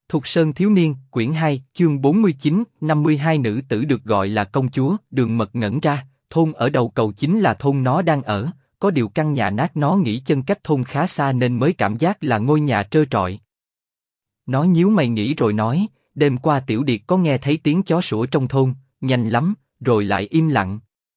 Thục Sơn Thiếu Niên, quyển 2, chương 49, 52 nữ tử được gọi là công chúa. Đường Mật ngẩn ra, thôn ở đầu cầu chính là thôn nó đang ở, có điều căn nhà nát nó nghĩ chân cách thôn khá xa nên mới cảm giác là ngôi nhà trơ trọi. Nó nhíu mày nghĩ rồi nói, đêm qua Tiểu Điệt có nghe thấy tiếng chó sủa trong thôn, nhanh lắm, rồi lại im lặng.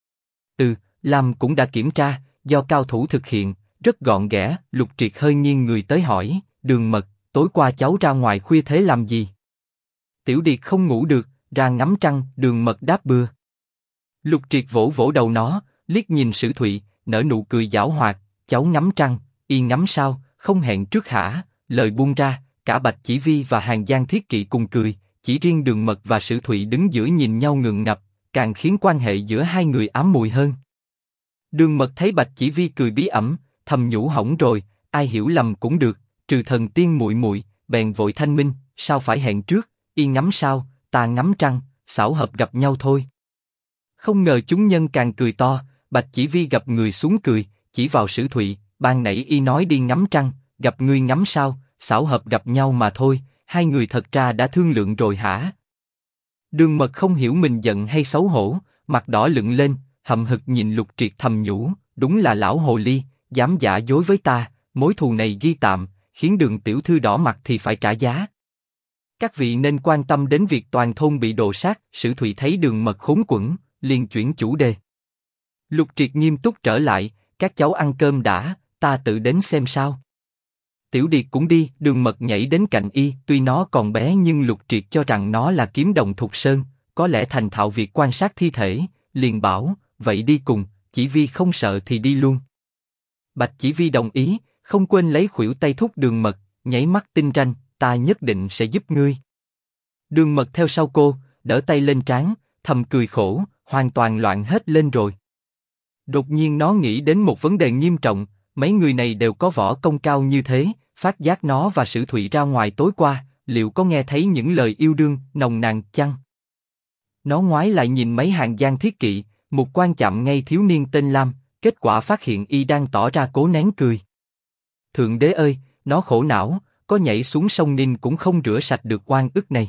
Lam cũng đã kiểm tra, do cao thủ thực hiện, rất gọn ghẽ. Lục Triệt hơi nghiêng người tới hỏi, Đường Mật, tối qua cháu ra ngoài khuya thế làm gì? Tiểu Điệt không ngủ được, ra ngắm trăng. Đường Mật đáp bừa. Lục Triệt vỗ vỗ đầu nó, liếc nhìn Sử Thụy, nở nụ cười giảo hoạt, cháu ngắm trăng, y ngắm sao, không hẹn trước hả? Lời buông ra, cả Bạch Chỉ Vi và Hàn Giang Thiết Kỵ cùng cười, chỉ riêng Đường Mật và Sử Thụy đứng giữa nhìn nhau ngượng ngập, càng khiến quan hệ giữa hai người ám mùi hơn. Đường Mật thấy Bạch Chỉ Vi cười bí ẩn, thầm nhủ hỏng rồi, ai hiểu lầm cũng được, trừ thần tiên muội muội, bèn vội thanh minh, sao phải hẹn trước, y ngắm sao, ta ngắm trăng, xảo hợp gặp nhau thôi. Không ngờ chúng nhân càng cười to, Bạch Chỉ Vi gập người xuống cười, chỉ vào Sử Thụy, ban nãy y nói đi ngắm trăng, gặp ngươi ngắm sao, xảo hợp gặp nhau mà thôi, hai người thật ra đã thương lượng rồi hả? Đường Mật không hiểu mình giận hay xấu hổ, mặt đỏ lựng lên, hậm hực nhìn Lục Triệt thầm nhủ, đúng là lão hồ ly, dám giả dối với ta, mối thù này ghi tạm, khiến Đường tiểu thư đỏ mặt thì phải trả giá. Các vị nên quan tâm đến việc toàn thôn bị đồ sát. Sử Thụy thấy Đường Mật khốn quẫn, liền chuyển chủ đề. Lục Triệt nghiêm túc trở lại, các cháu ăn cơm đã, ta tự đến xem sao. Tiểu Điệt cũng đi. Đường Mật nhảy đến cạnh y, tuy nó còn bé nhưng Lục Triệt cho rằng nó là kiếm đồng Thục Sơn, có lẽ thành thạo việc quan sát thi thể, liền bảo, vậy đi cùng. Chỉ Vi không sợ thì đi luôn. Bạch Chỉ Vi đồng ý, không quên lấy khuỷu tay thúc Đường Mật, nháy mắt tinh ranh, ta nhất định sẽ giúp ngươi. Đường Mật theo sau cô, đỡ tay lên trán, thầm cười khổ, hoàn toàn loạn hết lên rồi. Đột nhiên nó nghĩ đến một vấn đề nghiêm trọng, mấy người này đều có võ công cao như thế, phát giác nó và Sử Thụy ra ngoài tối qua, liệu có nghe thấy những lời yêu đương nồng nàn chăng? Nó ngoái lại nhìn mấy Hàn Giang Thiết Kỵ, một quan chạm ngay thiếu niên tên Lam, kết quả phát hiện y đang tỏ ra cố nén cười. Thượng đế ơi, nó khổ não, có nhảy xuống sông Ninh cũng không rửa sạch được oan ức này.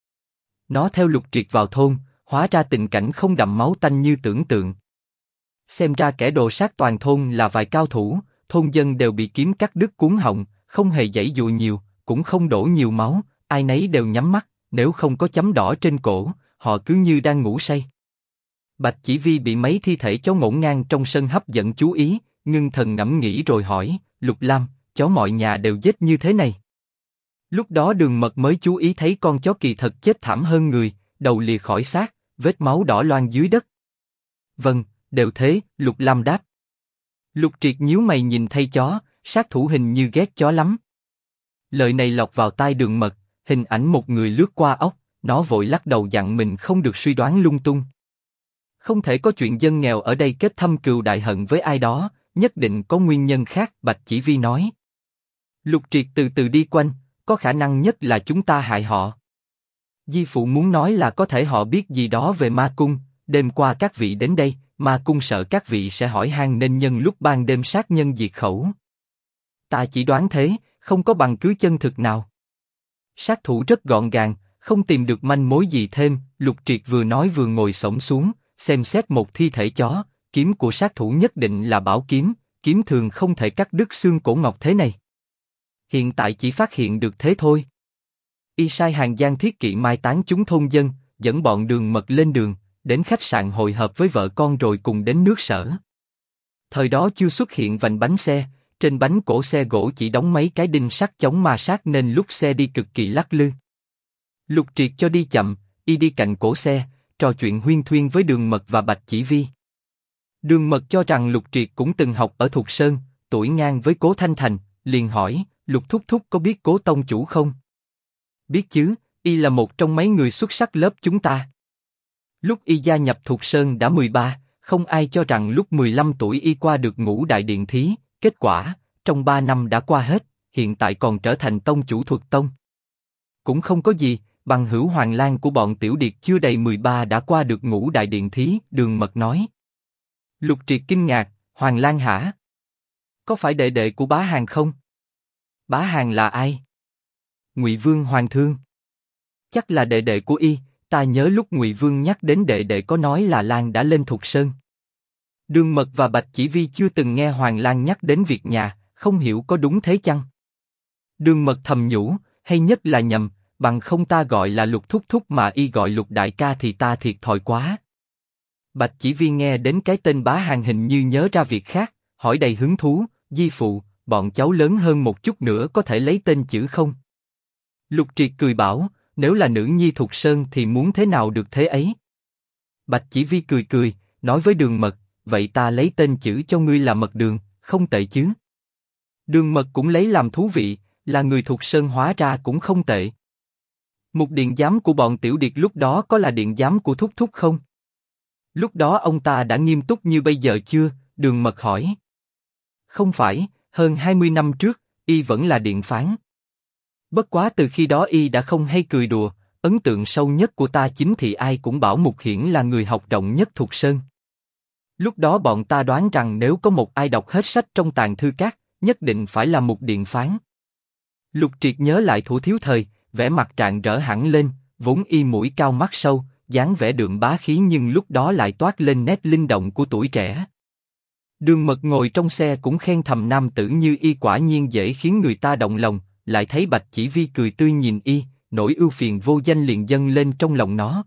Nó theo Lục Triệt vào thôn, hóa ra tình cảnh không đậm máu tanh như tưởng tượng. Xem ra kẻ đồ sát toàn thôn là vài cao thủ, thôn dân đều bị kiếm cắt đứt cuống họng, không hề giãy dụa nhiều, cũng không đổ nhiều máu, ai nấy đều nhắm mắt, nếu không có chấm đỏ trên cổ, họ cứ như đang ngủ say. Bạch Chỉ Vi bị mấy thi thể chó ngổn ngang trong sân hấp dẫn chú ý, ngưng thần ngẫm nghĩ rồi hỏi, Lục Lam, chó mọi nhà đều giết như thế này. Lúc đó Đường Mật mới chú ý thấy con chó kỳ thật chết thảm hơn người, đầu lìa khỏi xác, vết máu đỏ loang dưới đất. Vâng, đều thế. Lục Lam đáp. Lục Triệt nhíu mày nhìn thấy chó, sát thủ hình như ghét chó lắm. Lời này lọt vào tai Đường Mật, hình ảnh một người lướt qua óc, nó vội lắc đầu dặn mình không được suy đoán lung tung. Không thể có chuyện dân nghèo ở đây kết thâm cừu đại hận với ai đó, nhất định có nguyên nhân khác. Bạch Chỉ Vi nói. Lục Triệt từ từ đi quanh, có khả năng nhất là chúng ta hại họ. Di phụ muốn nói là có thể họ biết gì đó về ma cung, đêm qua các vị đến đây, ma cung sợ các vị sẽ hỏi han nên nhân lúc ban đêm sát nhân diệt khẩu. Ta chỉ đoán thế, không có bằng cứ chân thực nào. Sát thủ rất gọn gàng, không tìm được manh mối gì thêm. Lục Triệt vừa nói vừa ngồi xổm xuống, xem xét một thi thể chó, kiếm của sát thủ nhất định là bảo kiếm, kiếm thường không thể cắt đứt xương cổ ngọc thế này. Hiện tại chỉ phát hiện được thế thôi. Y sai Hàn Giang Thiết Kỵ mai táng chúng thôn dân, dẫn bọn Đường Mật lên đường, đến khách sạn hội hợp với vợ con rồi cùng đến nước Sở. Thời đó chưa xuất hiện vành bánh xe, trên bánh cổ xe gỗ chỉ đóng mấy cái đinh sắt chống ma sát nên lúc xe đi cực kỳ lắc lư. Lục Triệt cho đi chậm, y đi cạnh cổ xe, trò chuyện huyên thuyên với Đường Mật và Bạch Chỉ Vi. Đường Mật cho rằng Lục Triệt cũng từng học ở Thục Sơn, tuổi ngang với Cố Thanh Thành, liền hỏi, Lục thúc thúc có biết Cố tông chủ không? Biết chứ, y là một trong mấy người xuất sắc lớp chúng ta. Lúc y gia nhập Thục Sơn đã 13, không ai cho rằng lúc 15 tuổi y qua được Ngũ Đại Điện Thí, kết quả, trong 3 năm đã qua hết, hiện tại còn trở thành tông chủ Thuật Tông. Cũng không có gì, bằng hữu Hoàng Lan của bọn Tiểu Điệt chưa đầy 13 đã qua được Ngũ Đại Điện Thí. Đường Mật nói. Lục Triệt kinh ngạc, Hoàng Lan hả? Có phải đệ đệ của Bá Hàn không? Bá Hàn là ai? Ngụy Vương Hoàng Thương. Chắc là đệ đệ của y, ta nhớ lúc Ngụy Vương nhắc đến đệ đệ có nói là Lan đã lên Thục Sơn. Đường Mật và Bạch Chỉ Vi chưa từng nghe Hoàng Lan nhắc đến việc nhà, không hiểu có đúng thế chăng? Đường Mật thầm nhủ, hay nhất là nhầm, bằng không ta gọi là Lục thúc thúc mà y gọi Lục đại ca thì ta thiệt thòi quá. Bạch Chỉ Vi nghe đến cái tên Bá Hàn hình như nhớ ra việc khác, hỏi đầy hứng thú, Di phụ, bọn cháu lớn hơn một chút nữa có thể lấy tên chữ không? Lục Triệt cười bảo, nếu là nữ nhi Thục Sơn thì muốn thế nào được thế ấy. Bạch Chỉ Vi cười cười, nói với Đường Mật, vậy ta lấy tên chữ cho ngươi là Mật Đường, không tệ chứ? Đường Mật cũng lấy làm thú vị, là người Thục Sơn hóa ra cũng không tệ. Một điện giám của bọn Tiểu Điệt lúc đó có là điện giám của Thúc Thúc không? Lúc đó ông ta đã nghiêm túc như bây giờ chưa? Đường Mật hỏi. Không phải, hơn 20 năm trước, y vẫn là điện phán. Bất quá từ khi đó y đã không hay cười đùa, ấn tượng sâu nhất của ta chính thì ai cũng bảo Mục Hiển là người học rộng nhất Thục Sơn. Lúc đó bọn ta đoán rằng nếu có một ai đọc hết sách trong tàng thư các, nhất định phải là Mục điện phán. Lục Triệt nhớ lại Thủ thiếu thời, vẻ mặt rạng rỡ hẳn lên, vốn y mũi cao mắt sâu, dáng vẻ đượm bá khí nhưng lúc đó lại toát lên nét linh động của tuổi trẻ. Đường Mật ngồi trong xe cũng khen thầm nam tử như y quả nhiên dễ khiến người ta động lòng, lại thấy Bạch Chỉ Vi cười tươi nhìn y, nỗi ưu phiền vô danh liền dâng lên trong lòng nó.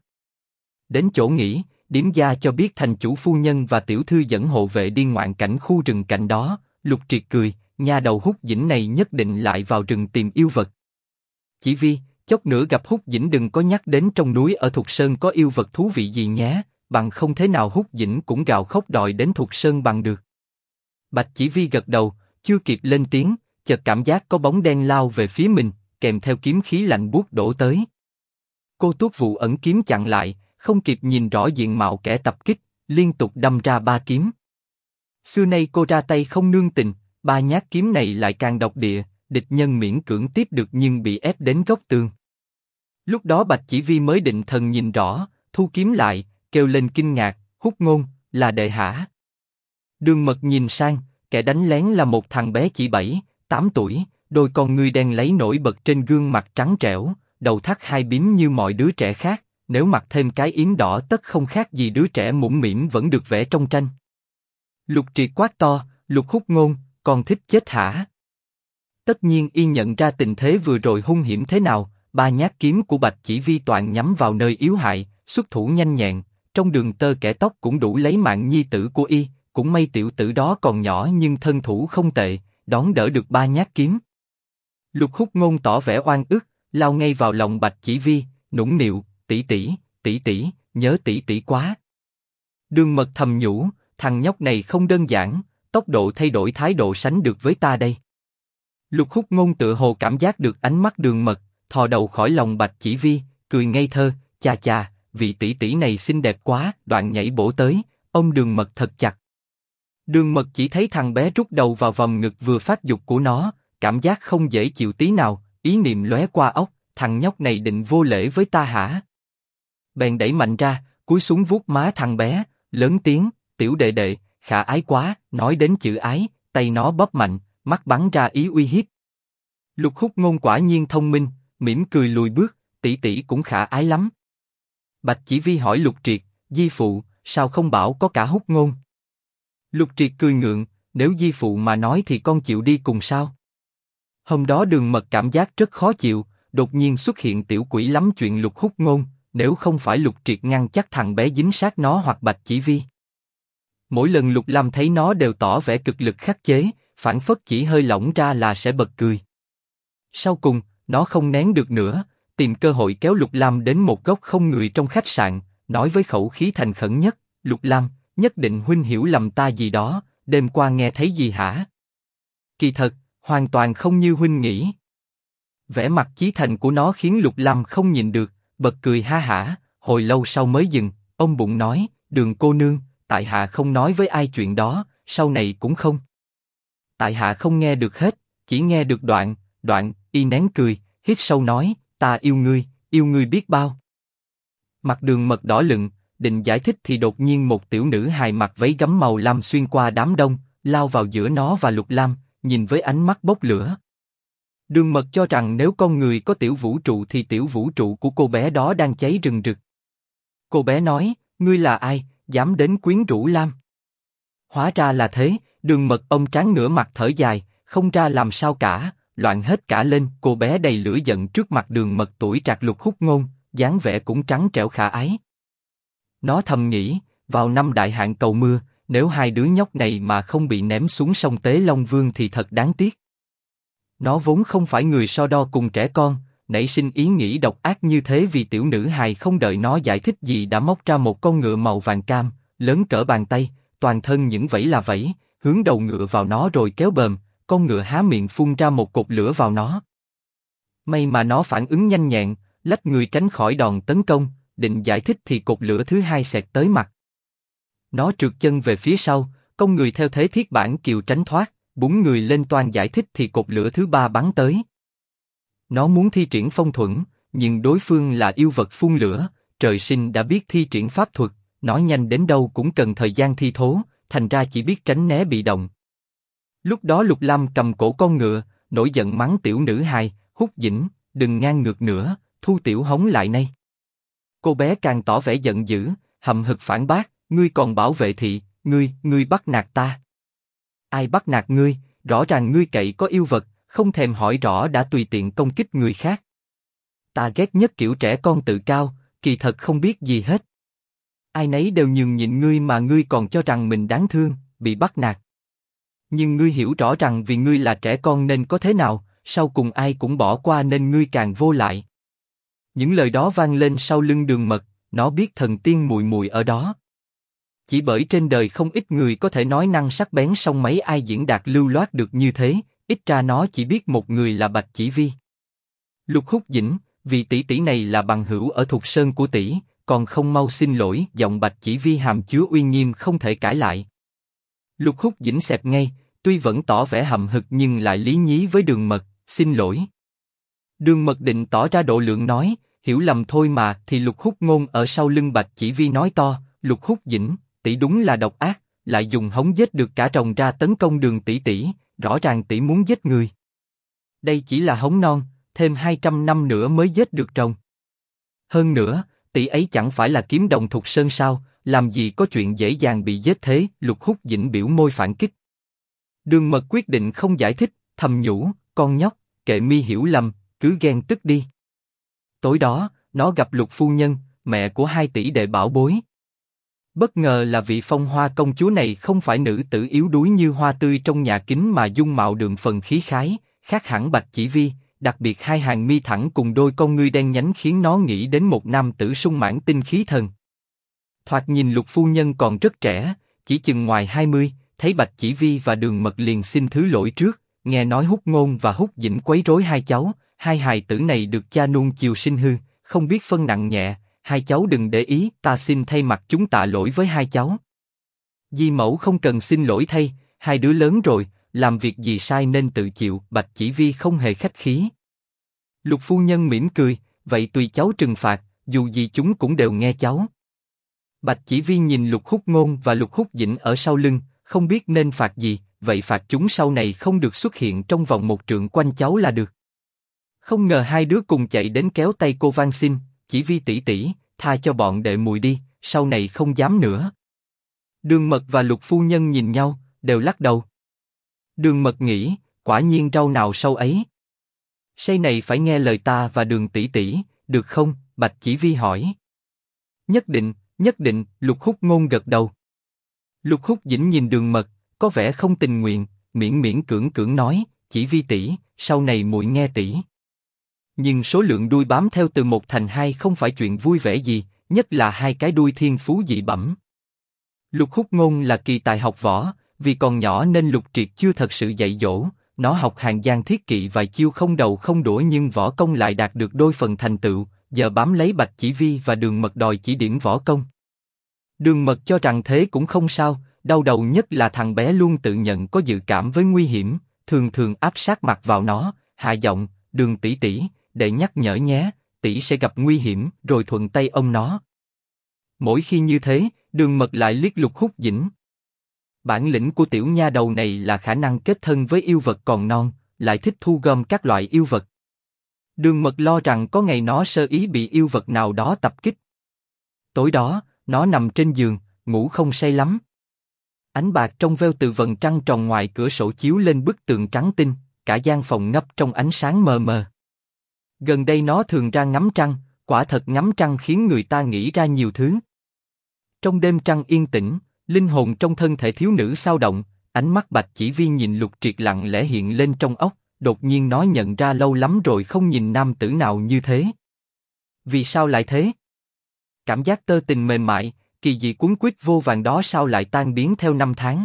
Đến chỗ nghỉ, điếm gia cho biết thành chủ phu nhân và tiểu thư dẫn hộ vệ đi ngoạn cảnh khu rừng cạnh đó. Lục Triệt cười, nhà đầu Hút Dĩnh này nhất định lại vào rừng tìm yêu vật. Chỉ Vi, chốc nữa gặp Hút Dĩnh đừng có nhắc đến trong núi ở Thục Sơn có yêu vật thú vị gì nhé, bằng không thế nào Hút Dĩnh cũng gào khóc đòi đến Thục Sơn bằng được. Bạch Chỉ Vi gật đầu, chưa kịp lên tiếng, chợt cảm giác có bóng đen lao về phía mình, kèm theo kiếm khí lạnh buốt đổ tới. Cô Tuốt Vụ ẩn kiếm chặn lại, không kịp nhìn rõ diện mạo kẻ tập kích, liên tục đâm ra 3 kiếm. Xưa nay cô ra tay không nương tình, 3 nhát kiếm này lại càng độc địa, địch nhân miễn cưỡng tiếp được nhưng bị ép đến góc tường. Lúc đó Bạch Chỉ Vi mới định thần nhìn rõ, thu kiếm lại, kêu lên kinh ngạc, Hút Ngôn, là đệ hả? Đường Mật nhìn sang, kẻ đánh lén là một thằng bé chỉ 7, 8 tuổi, đôi con ngươi đen lấy nổi bật trên gương mặt trắng trẻo, đầu thắt 2 bím như mọi đứa trẻ khác, nếu mặc thêm cái yếm đỏ tất không khác gì đứa trẻ mũm mĩm vẫn được vẽ trong tranh. Lục Triệt quát to, Lục Hút Ngôn, còn thích chết hả? Tất nhiên y nhận ra tình thế vừa rồi hung hiểm thế nào, 3 nhát kiếm của Bạch Chỉ Vi toàn nhắm vào nơi yếu hại, xuất thủ nhanh nhẹn, trong đường tơ kẻ tóc cũng đủ lấy mạng nhi tử của y, cũng may tiểu tử đó còn nhỏ nhưng thân thủ không tệ, đón đỡ được 3 nhát kiếm. Lục Hút Ngôn tỏ vẻ oan ức, lao ngay vào lòng Bạch Chỉ Vi, nũng nịu, tỷ tỷ, nhớ tỷ tỷ quá. Đường Mật thầm nhủ, thằng nhóc này không đơn giản, tốc độ thay đổi thái độ sánh được với ta đây. Lục Hút Ngôn tựa hồ cảm giác được ánh mắt Đường Mật, thò đầu khỏi lòng Bạch Chỉ Vi, cười ngây thơ, chà chà, vị tỷ tỷ này xinh đẹp quá, đoạn nhảy bổ tới, ôm Đường Mật thật chặt. Đường Mật chỉ thấy thằng bé rút đầu vào vòng ngực vừa phát dục của nó, cảm giác không dễ chịu tí nào, ý niệm lóe qua óc, thằng nhóc này định vô lễ với ta hả? Bèn đẩy mạnh ra, cúi xuống vuốt má thằng bé, lớn tiếng, tiểu đệ đệ, khả ái quá, nói đến chữ ái, tay nó bóp mạnh, mắt bắn ra ý uy hiếp. Lục Hút Ngôn quả nhiên thông minh, mỉm cười lùi bước, tỷ tỷ cũng khả ái lắm. Bạch Chỉ Vi hỏi Lục Triệt, Di phụ, sao không bảo có cả Hút Ngôn? Lục Triệt cười ngượng, nếu Di phụ mà nói thì con chịu đi cùng sao? Hôm đó Đường Mật cảm giác rất khó chịu, đột nhiên xuất hiện tiểu quỷ lắm chuyện Lục Hút Ngôn, nếu không phải Lục Triệt ngăn chắc thằng bé dính sát nó hoặc Bạch Chỉ Vi. Mỗi lần Lục Lam thấy nó đều tỏ vẻ cực lực khắc chế, phảng phất chỉ hơi lỏng ra là sẽ bật cười. Sau cùng, nó không nén được nữa, tìm cơ hội kéo Lục Lam đến một góc không người trong khách sạn, nói với khẩu khí thành khẩn nhất, Lục Lam, nhất định huynh hiểu lầm ta gì đó, đêm qua nghe thấy gì hả? Kỳ thật, hoàn toàn không như huynh nghĩ. Vẻ mặt chí thành của nó khiến Lục Lam không nhìn được, bật cười ha hả, hồi lâu sau mới dừng, ôm bụng nói, Đường cô nương, tại hạ không nói với ai chuyện đó, sau này cũng không. Tại hạ không nghe được hết, chỉ nghe được đoạn, y nén cười, hít sâu nói, ta yêu ngươi biết bao. Mặt Đường Mật đỏ lựng, định giải thích thì đột nhiên một tiểu nữ hài mặc váy gấm màu lam xuyên qua đám đông, lao vào giữa nó và Lục Lam, nhìn với ánh mắt bốc lửa. Đường Mật cho rằng nếu con người có tiểu vũ trụ thì tiểu vũ trụ của cô bé đó đang cháy rừng rực. Cô bé nói, ngươi là ai, dám đến quyến rũ Lam? Hóa ra là thế, Đường Mật ông tráng nửa mặt thở dài, không ra làm sao cả, loạn hết cả lên. Cô bé đầy lửa giận trước mặt Đường Mật tuổi trạc Lục Hút Ngôn, dáng vẻ cũng trắng trẻo khả ái. Nó thầm nghĩ, vào năm đại hạn cầu mưa, nếu hai đứa nhóc này mà không bị ném xuống sông Tế Long Vương thì thật đáng tiếc. Nó vốn không phải người so đo cùng trẻ con, nảy sinh ý nghĩ độc ác như thế vì tiểu nữ hài không đợi nó giải thích gì đã móc ra một con ngựa màu vàng cam, lớn cỡ bàn tay, toàn thân những vảy là vảy, hướng đầu ngựa vào nó rồi kéo bờm, con ngựa há miệng phun ra một cột lửa vào nó. May mà nó phản ứng nhanh nhẹn, lách người tránh khỏi đòn tấn công, định giải thích thì cột lửa thứ hai xẹt tới mặt. Nó trượt chân về phía sau, con người theo thế thiết bản kiều tránh thoát, búng người lên toan giải thích thì cột lửa thứ ba bắn tới. Nó muốn thi triển phong thuẫn, nhưng đối phương là yêu vật phun lửa, trời sinh đã biết thi triển pháp thuật, nó nhanh đến đâu cũng cần thời gian thi thố, thành ra chỉ biết tránh né bị động. Lúc đó Lục Lam cầm cổ con ngựa, nổi giận mắng tiểu nữ hài, Hút Dĩnh, đừng ngang ngược nữa, thu tiểu hống lại đây. Cô bé càng tỏ vẻ giận dữ, hậm hực phản bác, ngươi còn bảo vệ thị, ngươi bắt nạt ta. Ai bắt nạt ngươi, rõ ràng ngươi cậy có yêu vật, không thèm hỏi rõ đã tùy tiện công kích người khác. Ta ghét nhất kiểu trẻ con tự cao, kỳ thật không biết gì hết. Ai nấy đều nhường nhịn ngươi mà ngươi còn cho rằng mình đáng thương, bị bắt nạt. Nhưng ngươi hiểu rõ rằng vì ngươi là trẻ con nên có thế nào, sau cùng ai cũng bỏ qua nên ngươi càng vô lại. Những lời đó vang lên sau lưng Đường Mật, nó biết thần tiên mùi mùi ở đó. Chỉ bởi trên đời không ít người có thể nói năng sắc bén song mấy ai diễn đạt lưu loát được như thế, ít ra nó chỉ biết một người là Bạch Chỉ Vi. Lục Hút Dĩnh, vì tỷ tỷ này là bằng hữu ở Thục Sơn của tỷ, còn không mau xin lỗi. Giọng Bạch Chỉ Vi hàm chứa uy nghiêm không thể cãi lại. Lục Hút Dĩnh xẹp ngay, tuy vẫn tỏ vẻ hậm hực nhưng lại lý nhí với Đường Mật, xin lỗi. Đường Mật định tỏ ra độ lượng nói, hiểu lầm thôi mà, thì Lục Hút Ngôn ở sau lưng Bạch Chỉ Vi nói to, Lục Hút Dĩnh, tỷ đúng là độc ác, lại dùng hống giết được cả rồng ra tấn công Đường tỷ tỷ, rõ ràng tỷ muốn giết người. Đây chỉ là hống non, thêm 200 năm nữa mới giết được rồng. Hơn nữa, tỷ ấy chẳng phải là kiếm đồng Thục Sơn sao, làm gì có chuyện dễ dàng bị giết thế. Lục Hút Dĩnh biểu môi phản kích. Đường Mật quyết định không giải thích, thầm nhủ, con nhóc, kệ mi hiểu lầm, cứ ghen tức đi. Tối đó, nó gặp Lục phu nhân, mẹ của hai tỷ đệ bảo bối. Bất ngờ là vị Phong Hoa công chúa này không phải nữ tử yếu đuối như hoa tươi trong nhà kính mà dung mạo đường phần khí khái, khác hẳn Bạch Chỉ Vi, đặc biệt hai hàng mi thẳng cùng đôi con ngươi đen nhánh khiến nó nghĩ đến một nam tử sung mãn tinh khí thần. Thoạt nhìn Lục phu nhân còn rất trẻ, chỉ chừng ngoài 20, thấy Bạch Chỉ Vi và Đường Mật liền xin thứ lỗi trước, nghe nói Hút Ngôn và Hút Dĩnh quấy rối hai cháu, hai hài tử này được cha nuông chiều sinh hư, không biết phân nặng nhẹ, hai cháu đừng để ý, ta xin thay mặt chúng tạ lỗi với hai cháu. Di mẫu không cần xin lỗi thay, hai đứa lớn rồi, làm việc gì sai nên tự chịu. Bạch Chỉ Vi không hề khách khí. Lục phu nhân mỉm cười, vậy tùy cháu trừng phạt, dù gì chúng cũng đều nghe cháu. Bạch Chỉ Vi nhìn Lục Hút Ngôn và Lục Hút Dĩnh ở sau lưng, không biết nên phạt gì, vậy phạt chúng sau này không được xuất hiện trong vòng một trượng quanh cháu là được. Không ngờ hai đứa cùng chạy đến kéo tay cô van xin, Chỉ Vi tỷ tỷ, tha cho bọn đệ muội đi, sau này không dám nữa. Đường Mật và Lục phu nhân nhìn nhau, đều lắc đầu. Đường Mật nghĩ, quả nhiên rau nào sâu ấy. Say này phải nghe lời ta và Đường tỷ tỷ, được không? Bạch Chỉ Vi hỏi. Nhất định, nhất định. Lục Hút Ngôn gật đầu. Lục Hút Dĩnh nhìn Đường Mật, có vẻ không tình nguyện, miễn miễn cưỡng cưỡng nói, Chỉ Vi tỷ, sau này muội nghe tỷ. Nhưng số lượng đuôi bám theo từ 1 thành 2 không phải chuyện vui vẻ gì, nhất là hai cái đuôi thiên phú dị bẩm. Lục Hút Ngôn là kỳ tài học võ, vì còn nhỏ nên Lục Triệt chưa thật sự dạy dỗ, nó học hàng giang thiết kỵ vài chiêu không đầu không đũa nhưng võ công lại đạt được đôi phần thành tựu, giờ bám lấy Bạch Chỉ Vi và Đường Mật đòi chỉ điểm võ công. Đường Mật cho rằng thế cũng không sao, đau đầu nhất là thằng bé luôn tự nhận có dự cảm với nguy hiểm, thường thường áp sát mặt vào nó, hạ giọng, Đường tỷ tỷ, để nhắc nhở nhé, tỷ sẽ gặp nguy hiểm, rồi thuận tay ôm nó. Mỗi khi như thế, Đường Mật lại liếc Lục Hút Dĩnh. Bản lĩnh của tiểu nha đầu này là khả năng kết thân với yêu vật còn non, lại thích thu gom các loại yêu vật. Đường Mật lo rằng có ngày nó sơ ý bị yêu vật nào đó tập kích. Tối đó, nó nằm trên giường, ngủ không say lắm. Ánh bạc trong veo từ vầng trăng tròn ngoài cửa sổ chiếu lên bức tường trắng tinh, cả gian phòng ngập trong ánh sáng mờ mờ. Gần đây nó thường ra ngắm trăng, quả thật ngắm trăng khiến người ta nghĩ ra nhiều thứ. Trong đêm trăng yên tĩnh, linh hồn trong thân thể thiếu nữ xao động, ánh mắt Bạch Chỉ Vi nhìn Lục Triệt lặng lẽ hiện lên trong óc, đột nhiên nó nhận ra lâu lắm rồi không nhìn nam tử nào như thế. Vì sao lại thế? Cảm giác tơ tình mềm mại, kỳ dị cuốn quýt vô vàn đó sao lại tan biến theo năm tháng?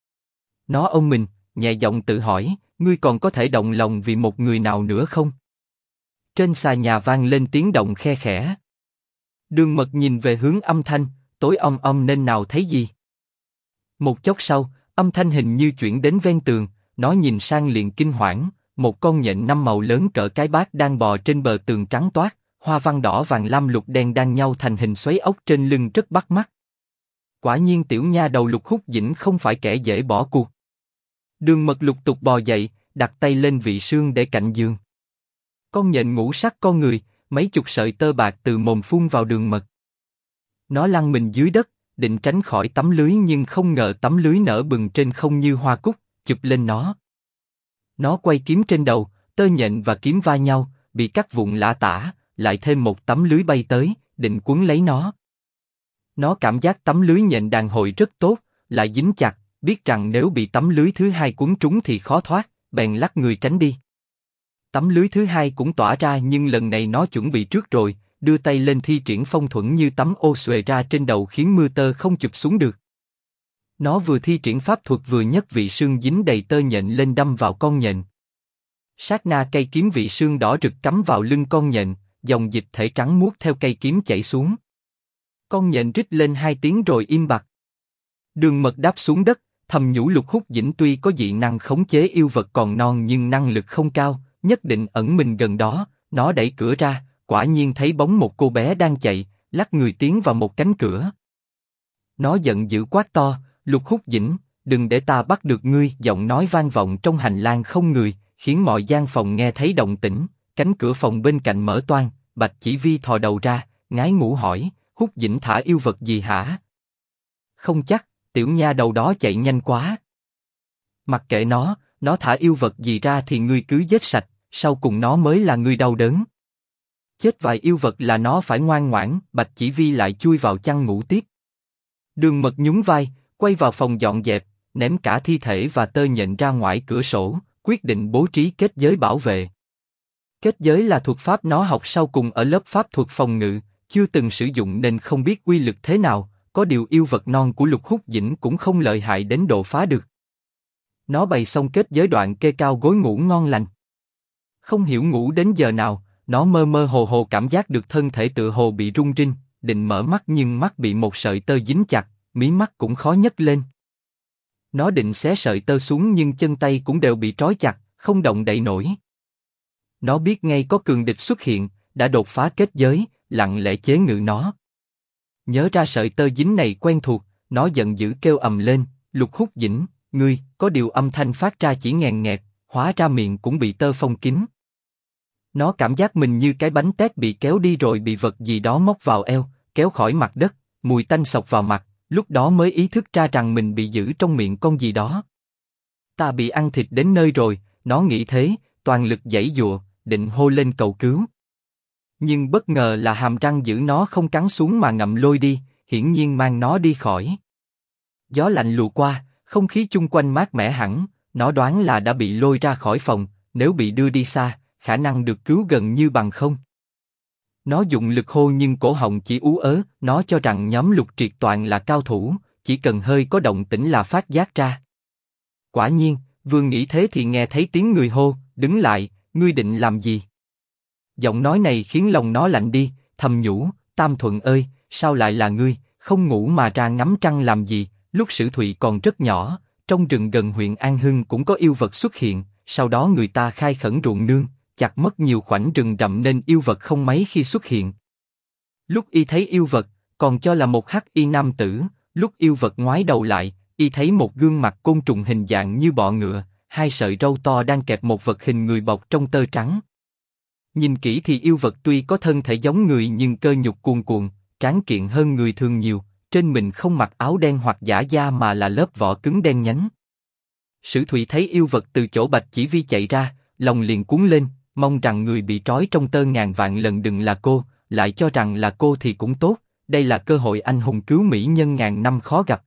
Nó ôm mình, nhẹ giọng tự hỏi, ngươi còn có thể động lòng vì một người nào nữa không? Trên xà nhà vang lên tiếng động khe khẽ. Đường Mật nhìn về hướng âm thanh, tối om om nên nào thấy gì. Một chốc sau, âm thanh hình như chuyển đến ven tường, nó nhìn sang liền kinh hoảng, một con nhện năm màu lớn cỡ cái bát đang bò trên bờ tường trắng toát, hoa văn đỏ vàng lam lục đen đan nhau thành hình xoáy ốc trên lưng rất bắt mắt. Quả nhiên tiểu nha đầu Lục Hút Dĩnh không phải kẻ dễ bỏ cuộc. Đường Mật lục tục bò dậy, đặt tay lên vị sương để cạnh giường. Con nhện ngũ sắc con người, mấy chục sợi tơ bạc từ mồm phun vào Đường Mật. Nó lăn mình dưới đất, định tránh khỏi tấm lưới nhưng không ngờ tấm lưới nở bừng trên không như hoa cúc, chụp lên nó. Nó quay kiếm trên đầu, tơ nhện và kiếm va nhau, bị cắt vụn lả tả, lại thêm một tấm lưới bay tới, định cuốn lấy nó. Nó cảm giác tấm lưới nhện đàn hồi rất tốt, lại dính chặt, biết rằng nếu bị tấm lưới thứ hai cuốn trúng thì khó thoát, bèn lắc người tránh đi. Tấm lưới thứ hai cũng tỏa ra nhưng lần này nó chuẩn bị trước rồi, đưa tay lên thi triển phong thuẫn như tấm ô xuề ra trên đầu khiến mưa tơ không chụp xuống được. Nó vừa thi triển pháp thuật vừa nhấc vị sương dính đầy tơ nhện lên đâm vào con nhện. Sát na cây kiếm vị sương đỏ rực cắm vào lưng con nhện, dòng dịch thể trắng muốt theo cây kiếm chảy xuống. Con nhện rít lên 2 tiếng rồi im bặt. Đường Mật đáp xuống đất, thầm nhủ Lục Hút Dĩnh tuy có dị năng khống chế yêu vật còn non nhưng năng lực không cao, nhất định ẩn mình gần đó. Nó đẩy cửa ra, quả nhiên thấy bóng một cô bé đang chạy, lắc người tiến vào một cánh cửa. Nó giận dữ quát to, Lục Hút Dĩnh, đừng để ta bắt được ngươi. Giọng nói vang vọng trong hành lang không người, khiến mọi gian phòng nghe thấy động tĩnh. Cánh cửa phòng bên cạnh mở toang, Bạch Chỉ Vi thò đầu ra, ngái ngủ hỏi, Hút Dĩnh thả yêu vật gì hả? Không chắc, tiểu nha đầu đó chạy nhanh quá. Mặc kệ nó thả yêu vật gì ra thì ngươi cứ giết sạch, sau cùng nó mới là ngươi đau đớn. Chết vài yêu vật là nó phải ngoan ngoãn. Bạch Chỉ Vi lại chui vào chăn ngủ tiếp. Đường Mật nhún vai, quay vào phòng dọn dẹp, ném cả thi thể và tơ nhện ra ngoài cửa sổ, quyết định bố trí kết giới bảo vệ. Kết giới là thuật pháp nó học sau cùng ở lớp pháp thuật phòng ngự, chưa từng sử dụng nên không biết uy lực thế nào. Có điều yêu vật non của Lục Hút Dĩnh cũng không lợi hại đến độ phá được. Nó bày xong kết giới đoạn kê cao gối ngủ ngon lành. Không hiểu ngủ đến giờ nào, nó mơ mơ hồ hồ cảm giác được thân thể tựa hồ bị rung rinh, định mở mắt nhưng mắt bị một sợi tơ dính chặt, mí mắt cũng khó nhấc lên. Nó định xé sợi tơ xuống nhưng chân tay cũng đều bị trói chặt, không động đậy nổi. Nó biết ngay có cường địch xuất hiện, đã đột phá kết giới, lặng lẽ chế ngự nó. Nhớ ra sợi tơ dính này quen thuộc, nó giận dữ kêu ầm lên, Lục Hút Dĩnh, ngươi, có điều âm thanh phát ra chỉ nghèn nghẹt, hóa ra miệng cũng bị tơ phong kín. Nó cảm giác mình như cái bánh tét bị kéo đi rồi bị vật gì đó móc vào eo, kéo khỏi mặt đất, mùi tanh sộc vào mặt, lúc đó mới ý thức ra rằng mình bị giữ trong miệng con gì đó. Ta bị ăn thịt đến nơi rồi, nó nghĩ thế, toàn lực giãy giụa, định hô lên cầu cứu. Nhưng bất ngờ là hàm răng giữ nó không cắn xuống mà ngậm lôi đi, hiển nhiên mang nó đi khỏi. Gió lạnh lùa qua, không khí chung quanh mát mẻ hẳn, nó đoán là đã bị lôi ra khỏi phòng, nếu bị đưa đi xa, khả năng được cứu gần như bằng không. Nó dụng lực hô nhưng cổ họng chỉ ú ớ, nó cho rằng nhóm Lục Triệt toàn là cao thủ, chỉ cần hơi có động tĩnh là phát giác ra. Quả nhiên, vừa nghĩ thế thì nghe thấy tiếng người hô, đứng lại, ngươi định làm gì? Giọng nói này khiến lòng nó lạnh đi, thầm nhủ, Tam Thuận ơi, sao lại là ngươi, không ngủ mà ra ngắm trăng làm gì? Lúc Sử Thụy còn rất nhỏ, trong rừng gần huyện An Hưng cũng có yêu vật xuất hiện, sau đó người ta khai khẩn ruộng nương, chặt mất nhiều khoảnh rừng rậm nên yêu vật không mấy khi xuất hiện. Lúc y thấy yêu vật, còn cho là một hắc y nam tử, lúc yêu vật ngoái đầu lại, y thấy một gương mặt côn trùng hình dạng như bọ ngựa, hai sợi râu to đang kẹp một vật hình người bọc trong tơ trắng. Nhìn kỹ thì yêu vật tuy có thân thể giống người nhưng cơ nhục cuồn cuộn, tráng kiện hơn người thường nhiều, trên mình không mặc áo đen hoặc giả da mà là lớp vỏ cứng đen nhánh. Sử Thụy thấy yêu vật từ chỗ Bạch Chỉ Vi chạy ra, lòng liền cuốn lên, mong rằng người bị trói trong tơ ngàn vạn lần đừng là cô, lại cho rằng là cô thì cũng tốt, đây là cơ hội anh hùng cứu mỹ nhân ngàn năm khó gặp.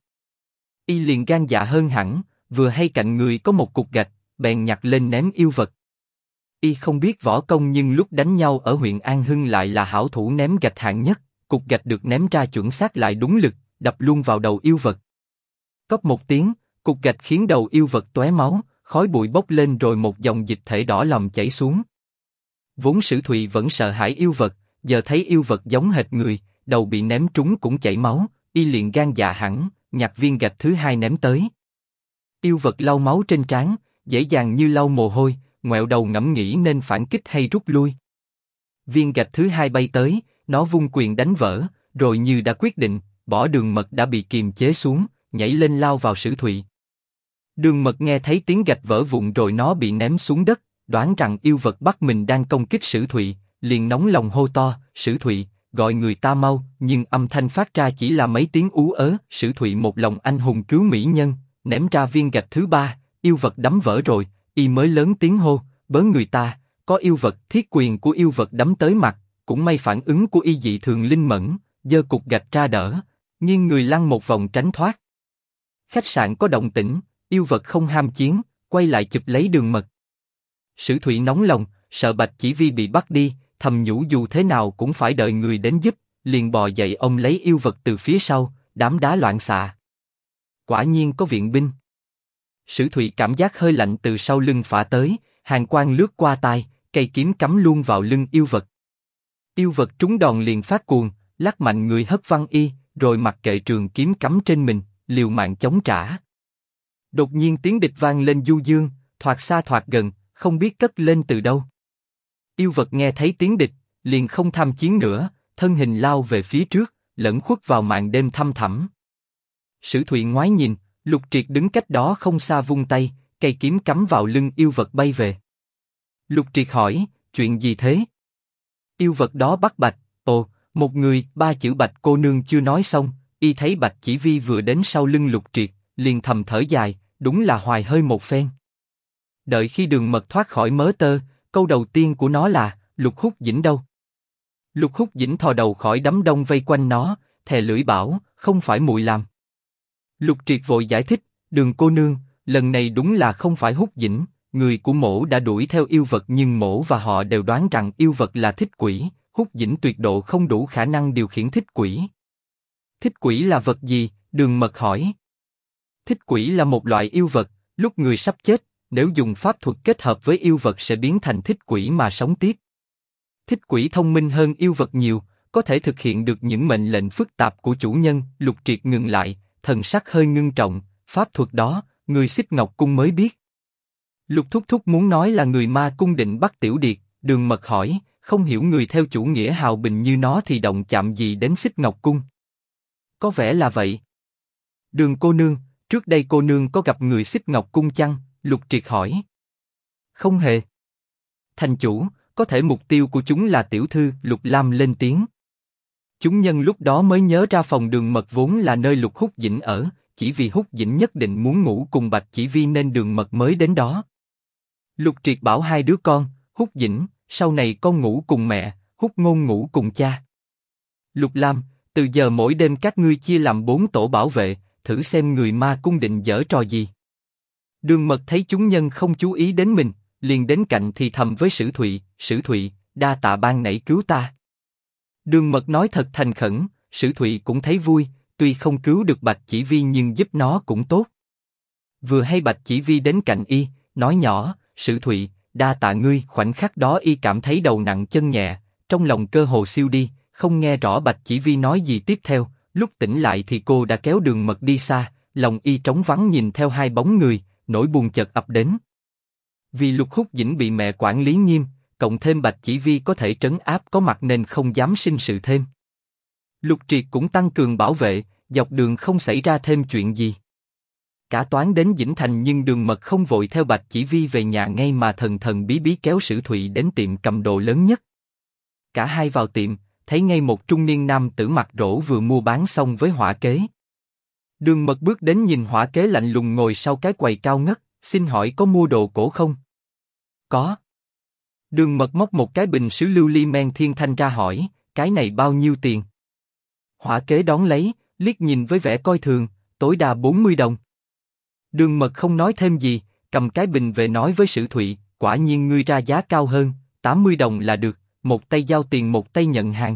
Y liền gan dạ hơn hẳn, vừa hay cạnh người có một cục gạch, bèn nhặt lên ném yêu vật. Y không biết võ công nhưng lúc đánh nhau ở huyện An Hưng lại là hảo thủ ném gạch hạng nhất, cục gạch được ném ra chuẩn xác lại đúng lực, đập luôn vào đầu yêu vật. Cốc một tiếng, cục gạch khiến đầu yêu vật tóe máu, khói bụi bốc lên rồi một dòng dịch thể đỏ lòm chảy xuống. Vốn Sử Thụy vẫn sợ hãi yêu vật, giờ thấy yêu vật giống hệt người, đầu bị ném trúng cũng chảy máu, y liền gan dạ hẳn, nhặt viên gạch thứ hai ném tới. Yêu vật lau máu trên trán, dễ dàng như lau mồ hôi, ngoẹo đầu ngẫm nghĩ nên phản kích hay rút lui. Viên gạch thứ hai bay tới, nó vung quyền đánh vỡ, rồi như đã quyết định, bỏ Đường Mật đã bị kiềm chế xuống, nhảy lên lao vào Sử Thụy. Đường Mật nghe thấy tiếng gạch vỡ vụn rồi nó bị ném xuống đất, đoán rằng yêu vật bắt mình đang công kích Sử Thụy, liền nóng lòng hô to, Sử Thụy, gọi người ta mau, nhưng âm thanh phát ra chỉ là mấy tiếng ú ớ. Sử Thụy một lòng anh hùng cứu mỹ nhân, ném ra viên gạch thứ ba, yêu vật đấm vỡ rồi, y mới lớn tiếng hô, bớ người ta, có yêu vật. Thiết quyền của yêu vật đấm tới mặt, cũng may phản ứng của y dị thường linh mẫn, giơ cục gạch ra đỡ, nghiêng người lăn một vòng tránh thoát. Khách sạn có động tĩnh, yêu vật không ham chiến, quay lại chụp lấy Đường Mật. Sử Thụy nóng lòng, sợ Bạch Chỉ Vi bị bắt đi, thầm nhủ dù thế nào cũng phải đợi người đến giúp, liền bò dậy ôm lấy yêu vật từ phía sau, đám đá loạn xạ. Quả nhiên có viện binh. Sử Thụy cảm giác hơi lạnh từ sau lưng phả tới, hàn quang lướt qua tai, cây kiếm cắm luôn vào lưng yêu vật. Yêu vật trúng đòn liền phát cuồng, lắc mạnh người hất văng y, rồi mặc kệ trường kiếm cắm trên mình, liều mạng chống trả. Đột nhiên tiếng địch vang lên du dương, thoạt xa thoạt gần, không biết cất lên từ đâu. Yêu vật nghe thấy tiếng địch, liền không tham chiến nữa, thân hình lao về phía trước, lẫn khuất vào màn đêm thăm thẳm. Sử Thụy ngoái nhìn, Lục Triệt đứng cách đó không xa vung tay, cây kiếm cắm vào lưng yêu vật bay về. Lục Triệt hỏi, chuyện gì thế? Yêu vật đó bắt bạch, một người, ba chữ Bạch cô nương chưa nói xong, y thấy Bạch Chỉ Vi vừa đến sau lưng Lục Triệt, liền thầm thở dài, đúng là hoài hơi một phen. Đợi khi Đường Mật thoát khỏi mớ tơ, câu đầu tiên của nó là, Lục Húc Dĩnh đâu? Lục Húc Dĩnh thò đầu khỏi đám đông vây quanh nó, thè lưỡi bảo, không phải muội làm. Lục Triệt vội giải thích, Đường cô nương, lần này đúng là không phải Húc Dĩnh, người của mỗ đã đuổi theo yêu vật nhưng mỗ và họ đều đoán rằng yêu vật là thích quỷ, Húc Dĩnh tuyệt độ không đủ khả năng điều khiển thích quỷ. Thích quỷ là vật gì? Đường Mật hỏi. Thích quỷ là một loại yêu vật, lúc người sắp chết, nếu dùng pháp thuật kết hợp với yêu vật sẽ biến thành thích quỷ mà sống tiếp. Thích quỷ thông minh hơn yêu vật nhiều, có thể thực hiện được những mệnh lệnh phức tạp của chủ nhân. Lục Triệt ngừng lại, thần sắc hơi ngưng trọng, pháp thuật đó, người Xích Ngọc Cung mới biết. Lục Thúc Thúc muốn nói là người Ma Cung định bắt Tiểu Điệt. Đường Mật hỏi, không hiểu người theo chủ nghĩa hào bình như nó thì động chạm gì đến Xích Ngọc Cung. Có vẻ là vậy. Đường cô nương, trước đây cô nương có gặp người Xích Ngọc Cung chăng? Lục Triệt hỏi. Không hề. Thành chủ, có thể mục tiêu của chúng là tiểu thư. Lục Lam lên tiếng. Chúng nhân lúc đó mới nhớ ra phòng Đường Mật vốn là nơi Lục Húc Dĩnh ở, chỉ vì Húc Dĩnh nhất định muốn ngủ cùng Bạch Chỉ Vi nên Đường Mật mới đến đó. Lục Triệt bảo hai đứa con, Húc Dĩnh, sau này con ngủ cùng mẹ, Húc Ngôn ngủ cùng cha. Lục Lam, từ giờ mỗi đêm các ngươi chia làm 4 tổ bảo vệ, thử xem người Ma Cung định giở trò gì. Đường Mật thấy chúng nhân không chú ý đến mình, liền đến cạnh thì thầm với Sử Thụy, Sử Thụy, đa tạ ban nãy cứu ta. Đường Mật nói thật thành khẩn, Sử Thụy cũng thấy vui, tuy không cứu được Bạch Chỉ Vi nhưng giúp nó cũng tốt. Vừa hay Bạch Chỉ Vi đến cạnh y, nói nhỏ, Sử Thụy, đa tạ ngươi. Khoảnh khắc đó y cảm thấy đầu nặng chân nhẹ, trong lòng cơ hồ siêu đi, không nghe rõ Bạch Chỉ Vi nói gì tiếp theo. Lúc tỉnh lại thì cô đã kéo Đường Mật đi xa, lòng y trống vắng nhìn theo hai bóng người, nỗi buồn chợt ập đến. Vì Lục Húc Dĩnh bị mẹ quản lý nghiêm, cộng thêm Bạch Chỉ Vi có thể trấn áp có mặt nên không dám sinh sự thêm. Lục Triệt cũng tăng cường bảo vệ, dọc đường không xảy ra thêm chuyện gì. Cả toán đến Dĩnh Thành nhưng Đường Mật không vội theo Bạch Chỉ Vi về nhà ngay mà thần thần bí bí kéo Sử Thụy đến tiệm cầm đồ lớn nhất. Cả hai vào tiệm, thấy ngay một trung niên nam tử mặt rỗ vừa mua bán xong với hỏa kế. Đường Mật bước đến nhìn hỏa kế lạnh lùng ngồi sau cái quầy cao ngất, xin hỏi có mua đồ cổ không? Có. Đường Mật móc một cái bình sứ lưu ly men thiên thanh ra hỏi, cái này bao nhiêu tiền? Hỏa kế đón lấy, liếc nhìn với vẻ coi thường, tối đa 40 đồng. Đường Mật không nói thêm gì, cầm cái bình về nói với Sử Thụy, quả nhiên ngươi ra giá cao hơn, 80 đồng là được, một tay giao tiền một tay nhận hàng.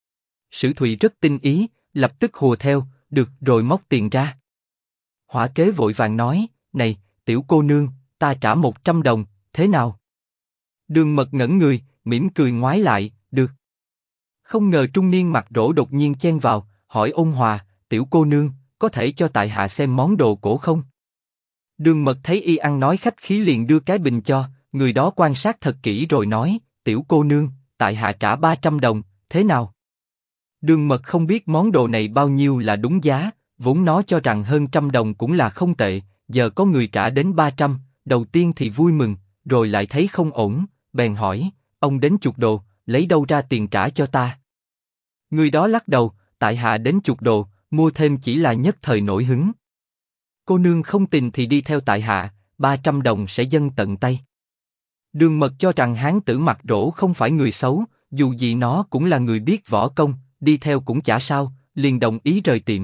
Sử Thụy rất tinh ý, lập tức hùa theo, được rồi móc tiền ra. Hỏa kế vội vàng nói, này, tiểu cô nương, ta trả 100 đồng, thế nào? Đường Mật ngẩn người, mỉm cười ngoái lại, được. Không ngờ trung niên mặt rỗ đột nhiên chen vào, hỏi ôn hòa, tiểu cô nương, có thể cho tại hạ xem món đồ cổ không? Đường Mật thấy y ăn nói khách khí liền đưa cái bình cho, người đó quan sát thật kỹ rồi nói, tiểu cô nương, tại hạ trả 300 đồng, thế nào? Đường Mật không biết món đồ này bao nhiêu là đúng giá, vốn nó cho rằng hơn 100 đồng cũng là không tệ, giờ có người trả đến 300, đầu tiên thì vui mừng, rồi lại thấy không ổn, bèn hỏi, ông đến chuộc đồ, lấy đâu ra tiền trả cho ta? Người đó lắc đầu, tại hạ đến chuộc đồ, mua thêm chỉ là nhất thời nổi hứng. Cô nương không tin thì đi theo tại hạ, 300 đồng sẽ dâng tận tay. Đường Mật cho rằng hán tử mặt rỗ không phải người xấu, dù gì nó cũng là người biết võ công, đi theo cũng chả sao, liền đồng ý rời tiệm.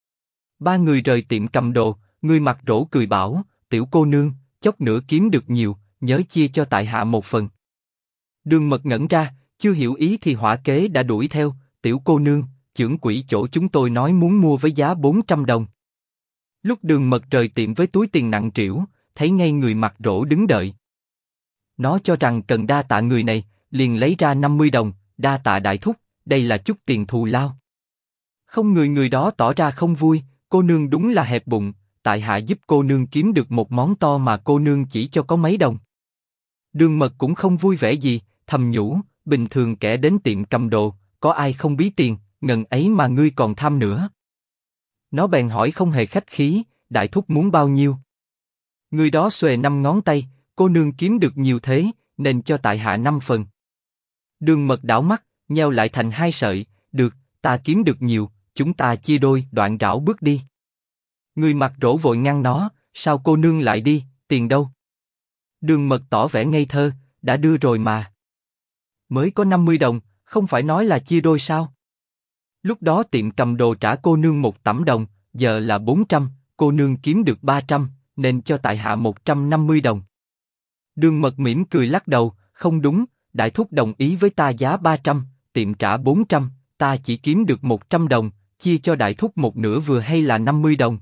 Ba người rời tiệm cầm đồ, người mặt rỗ cười bảo, tiểu cô nương, chốc nữa kiếm được nhiều, nhớ chia cho tại hạ một phần. Đường Mật ngẩn ra, chưa hiểu ý thì hỏa kế đã đuổi theo, tiểu cô nương, chưởng quỹ chỗ chúng tôi nói muốn mua với giá 400 đồng. Lúc Đường Mật rời tiệm với túi tiền nặng trĩu, thấy ngay người mặt rỗ đứng đợi. Nó cho rằng cần đa tạ người này, liền lấy ra 50 đồng, đa tạ đại thúc, đây là chút tiền thù lao. Không ngờ người đó tỏ ra không vui, cô nương đúng là hẹp bụng, tại hạ giúp cô nương kiếm được một món to mà cô nương chỉ cho có mấy đồng. Đường Mật cũng không vui vẻ gì, thầm nhủ, bình thường kẻ đến tiệm cầm đồ, có ai không bí tiền, ngần ấy mà ngươi còn tham nữa. Nó bèn hỏi không hề khách khí, đại thúc muốn bao nhiêu? Người đó xuề 5 ngón tay, cô nương kiếm được nhiều thế, nên cho tại hạ 5 phần. Đường Mật đảo mắt, nheo lại thành 2 sợi, được, ta kiếm được nhiều, chúng ta chia đôi, đoạn rảo bước đi. Người mặt rỗ vội ngăn nó, sao cô nương lại đi, tiền đâu? Đường Mật tỏ vẻ ngây thơ, đã đưa rồi mà. Mới có 50 đồng, không phải nói là chia đôi sao? Lúc đó tiệm cầm đồ trả cô nương 1 tẫm đồng, giờ là 400, cô nương kiếm được 300, nên cho tại hạ 150 đồng. Đường Mật mỉm cười lắc đầu, không đúng, đại thúc đồng ý với ta giá 300, tiệm trả 400, ta chỉ kiếm được 100 đồng, chia cho đại thúc một nửa vừa hay là 50 đồng.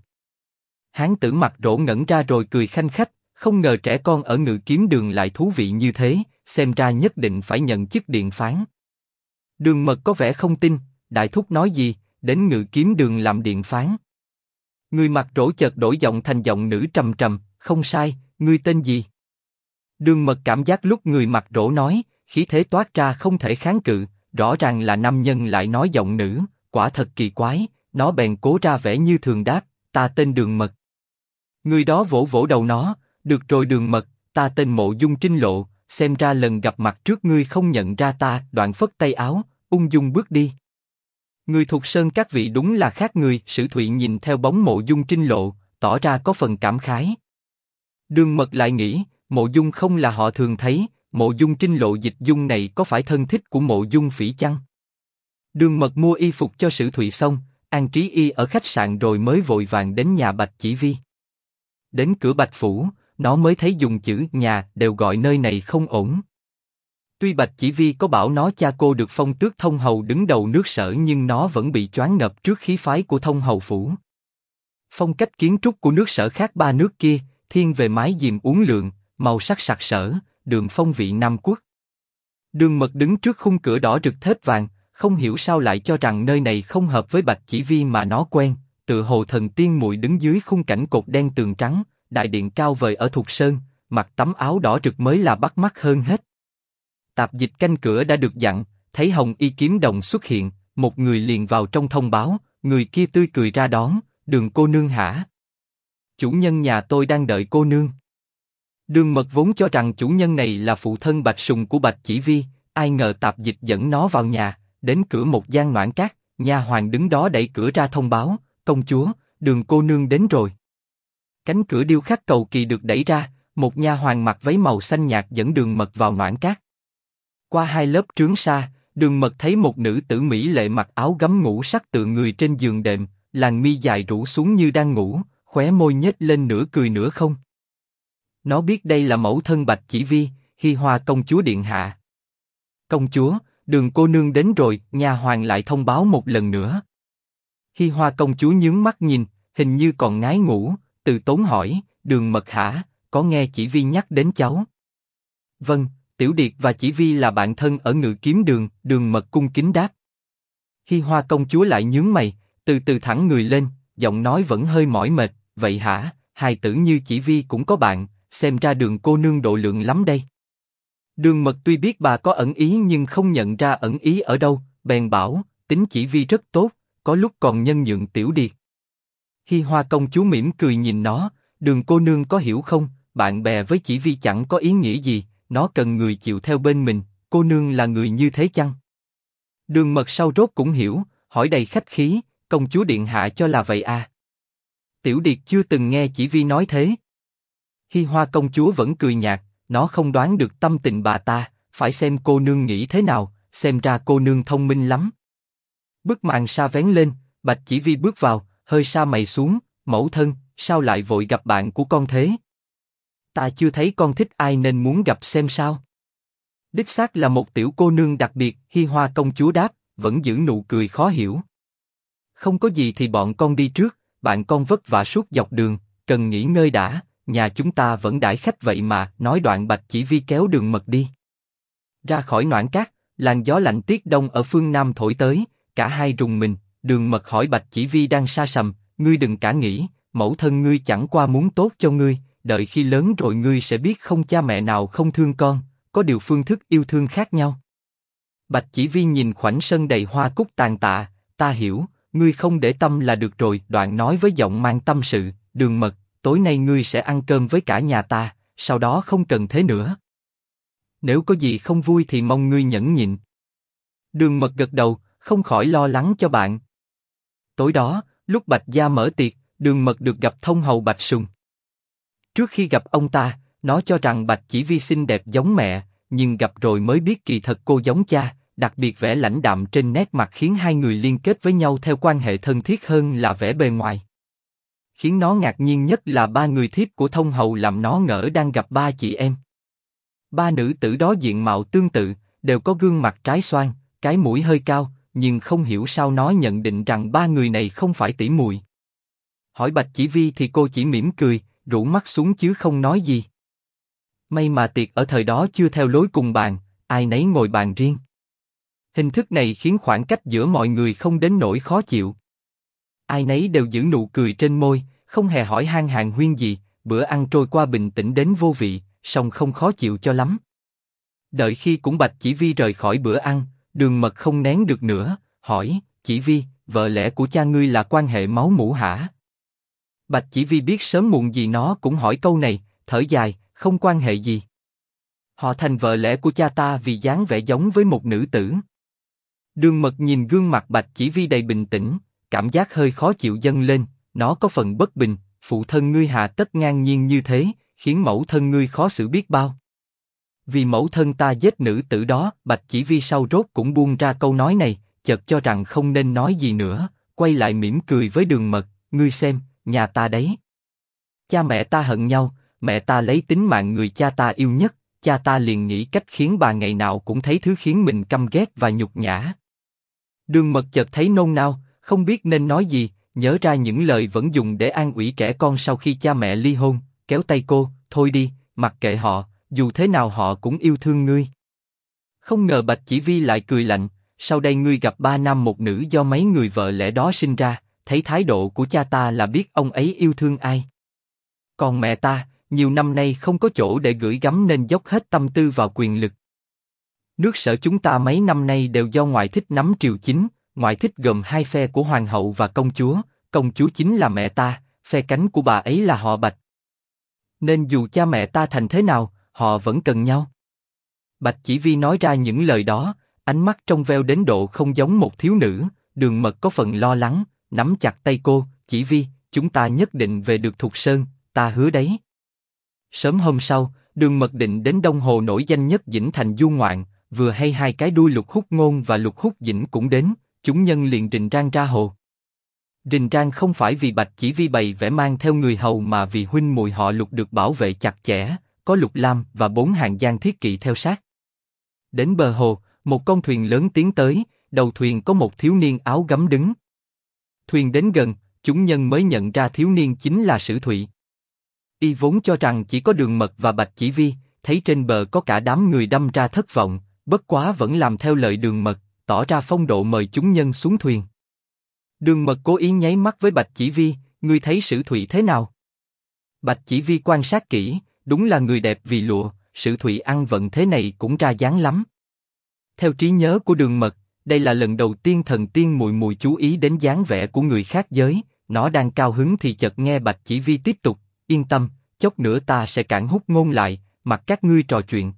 Hán tử mặt rỗ ngẩn ra rồi cười khanh khách, không ngờ trẻ con ở Ngự Kiếm Đường lại thú vị như thế, xem ra nhất định phải nhận chức điện phán. Đường Mật có vẻ không tin, đại thúc nói gì, đến Ngự Kiếm Đường làm điện phán. Người mặt rỗ chợt đổi giọng thành giọng nữ trầm trầm, không sai, ngươi tên gì? Đường Mật cảm giác lúc người mặt rỗ nói, khí thế toát ra không thể kháng cự, rõ ràng là nam nhân lại nói giọng nữ, quả thật kỳ quái, nó bèn cố ra vẻ như thường đáp, ta tên Đường Mật. Người đó vỗ vỗ đầu nó, được rồi Đường Mật, ta tên Mộ Dung Trinh Lộ, xem ra lần gặp mặt trước ngươi không nhận ra ta, đoạn phất tay áo, ung dung bước đi. Người thuộc Sơn các vị đúng là khác người, Sử Thụy nhìn theo bóng Mộ Dung Trinh Lộ, tỏ ra có phần cảm khái. Đường Mật lại nghĩ, Mộ Dung không là họ thường thấy, Mộ Dung Trinh Lộ dịch dung này có phải thân thích của Mộ Dung Phỉ chăng? Đường Mật mua y phục cho Sử Thụy xong, an trí y ở khách sạn rồi mới vội vàng đến nhà Bạch Chỉ Vi. Đến cửa Bạch Phủ, nó mới thấy dùng chữ nhà đều gọi nơi này không ổn. Tuy Bạch Chỉ Vi có bảo nó cha cô được phong tước thông hầu đứng đầu nước Sở nhưng nó vẫn bị choáng ngợp trước khí phái của thông hầu phủ. Phong cách kiến trúc của nước Sở khác ba nước kia, thiên về mái diềm uốn lượn, màu sắc sặc sỡ, đường phong vị Nam Quốc. Đường Mật đứng trước khung cửa đỏ rực thép vàng, không hiểu sao lại cho rằng nơi này không hợp với Bạch Chỉ Vi mà nó quen, tựa hồ thần tiên muội đứng dưới khung cảnh cột đen tường trắng, đại điện cao vời ở Thục Sơn, mặc tấm áo đỏ rực mới là bắt mắt hơn hết. Tạp dịch canh cửa đã được dặn, thấy Hồng Y Kiếm Đồng xuất hiện, một người liền vào trong thông báo, người kia tươi cười ra đón, Đường cô nương hả? chủ nhân nhà tôi đang đợi cô nương. Đường Mật vốn cho rằng chủ nhân này là phụ thân Bạch Sùng của Bạch Chỉ Vi, ai ngờ tạp dịch dẫn nó vào nhà, đến cửa một gian noãn cát, nha hoàn đứng đó đẩy cửa ra thông báo, công chúa, Đường cô nương đến rồi. Cánh cửa điêu khắc cầu kỳ được đẩy ra, một nha hoàn mặc váy màu xanh nhạt dẫn Đường Mật vào noãn cát. Qua 2 lớp trướng sa, Đường Mật thấy một nữ tử mỹ lệ mặc áo gấm ngũ sắc tựa người trên giường đệm, làn mi dài rũ xuống như đang ngủ, khóe môi nhếch lên nửa cười nửa không. Nó biết đây là mẫu thân Bạch Chỉ Vi, Hi Hoa công chúa điện hạ. Công chúa, Đường cô nương đến rồi, nha hoàn lại thông báo một lần nữa. Hi Hoa công chúa nhướng mắt nhìn, hình như còn ngái ngủ, từ tốn hỏi, Đường Mật hả, có nghe Chỉ Vi nhắc đến cháu? Vâng, Tiểu Điệt và Chỉ Vi là bạn thân ở Ngự Kiếm Đường, Đường Mật cung kính đáp. Hi Hoa công chúa lại nhướng mày, từ từ thẳng người lên, giọng nói vẫn hơi mỏi mệt, vậy hả, hài tử như Chỉ Vi cũng có bạn, xem ra Đường cô nương độ lượng lắm đây. Đường Mật tuy biết bà có ẩn ý nhưng không nhận ra ẩn ý ở đâu, bèn bảo, tính Chỉ Vi rất tốt, có lúc còn nhân nhượng Tiểu Điệt. Hi Hoa công chúa mỉm cười nhìn nó, Đường cô nương có hiểu không, bạn bè với Chỉ Vi chẳng có ý nghĩa gì, nó cần người chịu theo bên mình, cô nương là người như thế chăng? Đường Mật sau rốt cũng hiểu, hỏi đầy khách khí, công chúa điện hạ cho là vậy à? Tiểu Điệt chưa từng nghe Chỉ Vi nói thế. Hi Hoa công chúa vẫn cười nhạt, nó không đoán được tâm tình bà ta, phải xem cô nương nghĩ thế nào, xem ra cô nương thông minh lắm. Bức màn sa vén lên, Bạch Chỉ Vi bước vào, hơi sa mày xuống, mẫu thân, sao lại vội gặp bạn của con thế? Ta chưa thấy con thích ai nên muốn gặp xem sao. Đích xác là một tiểu cô nương đặc biệt, Hi Hoa công chúa đáp, vẫn giữ nụ cười khó hiểu. Không có gì thì bọn con đi trước, bạn con vất vả suốt dọc đường, cần nghỉ ngơi đã, nhà chúng ta vẫn đãi khách vậy mà, nói đoạn Bạch Chỉ Vi kéo Đường Mật đi. Ra khỏi noãn cát, làn gió lạnh tiết đông ở phương Nam thổi tới, cả hai rùng mình, Đường Mật hỏi Bạch Chỉ Vi đang sa sầm, ngươi đừng cả nghĩ, mẫu thân ngươi chẳng qua muốn tốt cho ngươi, đợi khi lớn rồi ngươi sẽ biết không cha mẹ nào không thương con, có điều phương thức yêu thương khác nhau. Bạch Chỉ Vi nhìn khoảnh sân đầy hoa cúc tàn tạ, ta hiểu, ngươi không để tâm là được rồi, đoạn nói với giọng mang tâm sự, Đường Mật, tối nay ngươi sẽ ăn cơm với cả nhà ta, sau đó không cần thế nữa. Nếu có gì không vui thì mong ngươi nhẫn nhịn. Đường Mật gật đầu, không khỏi lo lắng cho bạn. Tối đó, lúc Bạch gia mở tiệc, Đường Mật được gặp thông hầu Bạch Sùng. Trước khi gặp ông ta, nó cho rằng Bạch Chỉ Vi xinh đẹp giống mẹ, nhưng gặp rồi mới biết kỳ thật cô giống cha, đặc biệt vẻ lãnh đạm trên nét mặt khiến hai người liên kết với nhau theo quan hệ thân thiết hơn là vẻ bề ngoài. Khiến nó ngạc nhiên nhất là 3 người thiếp của thông hầu làm nó ngỡ đang gặp 3 chị em. 3 nữ tử đó diện mạo tương tự, đều có gương mặt trái xoan, cái mũi hơi cao, nhưng không hiểu sao nó nhận định rằng 3 người này không phải tỷ muội. Hỏi Bạch Chỉ Vi thì cô chỉ mỉm cười, rũ mắt xuống chứ không nói gì. May mà tiệc ở thời đó chưa theo lối cùng bàn, ai nấy ngồi bàn riêng. Hình thức này khiến khoảng cách giữa mọi người không đến nỗi khó chịu. Ai nấy đều giữ nụ cười trên môi, không hề hỏi han hàng huyên gì, bữa ăn trôi qua bình tĩnh đến vô vị, song không khó chịu cho lắm. Đợi khi cũng Bạch Chỉ Vi rời khỏi bữa ăn, Đường Mật không nén được nữa, hỏi, Chỉ Vi, vợ lẽ của cha ngươi là quan hệ máu mủ hả? Bạch Chỉ Vi biết sớm muộn gì nó cũng hỏi câu này, thở dài, không quan hệ gì. Họ thành vợ lẽ của cha ta vì dáng vẻ giống với một nữ tử. Đường Mật nhìn gương mặt Bạch Chỉ Vi đầy bình tĩnh, cảm giác hơi khó chịu dâng lên, nó có phần bất bình, phụ thân ngươi hà tất ngang nhiên như thế, khiến mẫu thân ngươi khó xử biết bao. Vì mẫu thân ta giết nữ tử đó, Bạch Chỉ Vi sau rốt cũng buông ra câu nói này, chợt cho rằng không nên nói gì nữa, quay lại mỉm cười với Đường Mật, ngươi xem, nhà ta đấy. Cha mẹ ta hận nhau, mẹ ta lấy tính mạng người cha ta yêu nhất, cha ta liền nghĩ cách khiến bà ngày nào cũng thấy thứ khiến mình căm ghét và nhục nhã. Đường Mật chợt thấy nôn nao, không biết nên nói gì, nhớ ra những lời vẫn dùng để an ủi trẻ con sau khi cha mẹ ly hôn, kéo tay cô, thôi đi, mặc kệ họ, dù thế nào họ cũng yêu thương ngươi. Không ngờ Bạch Chỉ Vi lại cười lạnh, sau đây ngươi gặp 3 nam một nữ do mấy người vợ lẽ đó sinh ra, thấy thái độ của cha ta là biết ông ấy yêu thương ai. Còn mẹ ta, nhiều năm nay không có chỗ để gửi gắm nên dốc hết tâm tư vào quyền lực. Nước Sở chúng ta mấy năm nay đều do ngoại thích nắm triều chính, ngoại thích gồm 2 phe của hoàng hậu và công chúa chính là mẹ ta, phe cánh của bà ấy là họ Bạch. Nên dù cha mẹ ta thành thế nào, họ vẫn cần nhau. Bạch Chỉ Vi nói ra những lời đó, ánh mắt trong veo đến độ không giống một thiếu nữ. Đường Mật có phần lo lắng, nắm chặt tay cô. Chỉ Vi, chúng ta nhất định về được Thục Sơn, ta hứa đấy. Sớm hôm sau, Đường Mật định đến Đông Hồ nổi danh nhất Dĩnh Thành du ngoạn, vừa hay hai cái đuôi Lục Húc Ngôn và Lục Húc Dĩnh cũng đến, chúng nhân liền rình rang ra hồ. Rình rang không phải vì Bạch Chỉ Vi bày vẽ mang theo người hầu mà vì huynh muội họ Lục được bảo vệ chặt chẽ, có Lục Lam và 4 hàng giang thiết kỵ theo sát. Đến bờ hồ, một con thuyền lớn tiến tới, đầu thuyền có một thiếu niên áo gấm đứng. Thuyền đến gần, chúng nhân mới nhận ra thiếu niên chính là Sử Thụy. Y vốn cho rằng chỉ có Đường Mật và Bạch Chỉ Vi, thấy trên bờ có cả đám người đâm ra thất vọng, bất quá vẫn làm theo lời Đường Mật, tỏ ra phong độ mời chúng nhân xuống thuyền. Đường Mật cố ý nháy mắt với Bạch Chỉ Vi, ngươi thấy Sử Thụy thế nào? Bạch Chỉ Vi quan sát kỹ, đúng là người đẹp vì lụa, Sử Thụy ăn vận thế này cũng ra dáng lắm. Theo trí nhớ của Đường Mật, đây là lần đầu tiên thần tiên muội muội chú ý đến dáng vẻ của người khác giới. Nó đang cao hứng thì chợt nghe Bạch Chỉ Vi tiếp tục, yên tâm, chốc nữa ta sẽ cản Húc Ngôn lại, mặc các ngươi trò chuyện.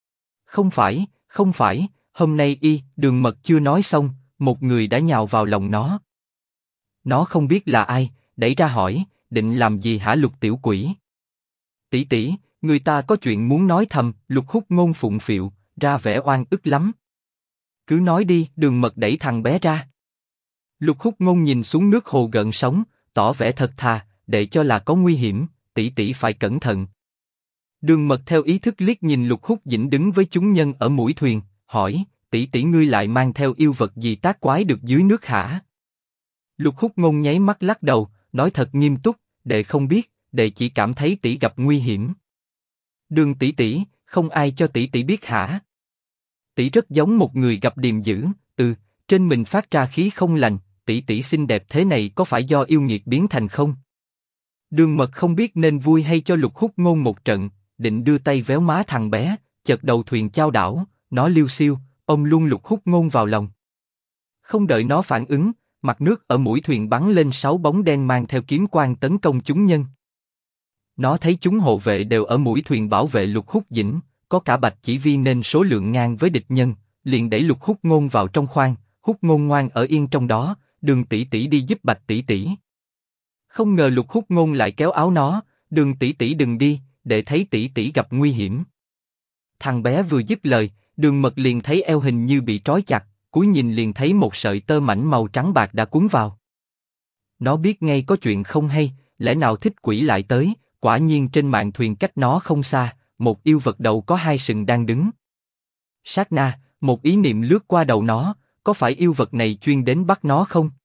Không phải, hôm nay Đường Mật chưa nói xong, một người đã nhào vào lòng nó. Nó không biết là ai, đẩy ra hỏi, định làm gì hả Lục tiểu quỷ? Tỷ tỷ, người ta có chuyện muốn nói thầm. Lục Húc Ngôn phụng phịu, ra vẻ oan ức lắm. Cứ nói đi. Đường Mật đẩy thằng bé ra. Lục Húc Ngôn nhìn xuống nước hồ gợn sóng, tỏ vẻ thật thà, để cho là có nguy hiểm, tỷ tỷ phải cẩn thận. Đường Mật theo ý thức liếc nhìn Lục Húc Dĩnh đứng với chúng nhân ở mũi thuyền, hỏi, tỷ tỷ ngươi lại mang theo yêu vật gì tác quái được dưới nước hả? Lục Húc Ngôn nháy mắt lắc đầu, nói thật nghiêm túc, đệ không biết, đệ chỉ cảm thấy tỷ gặp nguy hiểm. Đường tỷ tỷ, không ai cho tỷ tỷ biết hả? Tỷ rất giống một người gặp điềm dữ, trên mình phát ra khí không lành, tỷ tỷ xinh đẹp thế này có phải do yêu nghiệt biến thành không? Đường Mật không biết nên vui hay cho Lục Húc Ngôn một trận, định đưa tay véo má thằng bé, chợt đầu thuyền chao đảo, nó liêu xiêu, ôm luôn Lục Húc Ngôn vào lòng. Không đợi nó phản ứng, mặt nước ở mũi thuyền bắn lên 6 bóng đen mang theo kiếm quang tấn công chúng nhân. Nó thấy chúng hộ vệ đều ở mũi thuyền bảo vệ Lục Húc Dĩnh, có cả Bạch Chỉ Vi nên số lượng ngang với địch nhân, liền đẩy Lục Húc Ngôn vào trong khoang. Húc Ngôn ngoan ở yên trong đó, Đường tỷ tỷ đi giúp Bạch tỷ tỷ. Không ngờ Lục Húc Ngôn lại kéo áo nó, Đường tỷ tỷ đừng đi, để thấy tỷ tỷ gặp nguy hiểm. Thằng bé vừa dứt lời, Đường Mật liền thấy eo hình như bị trói chặt, cúi nhìn liền thấy một sợi tơ mảnh màu trắng bạc đã cuốn vào. Nó biết ngay có chuyện không hay, lẽ nào thích quỷ lại tới? Quả nhiên trên mạn thuyền cách nó không xa, một yêu vật đầu có 2 sừng đang đứng. Sát na, một ý niệm lướt qua đầu nó, có phải yêu vật này chuyên đến bắt nó không?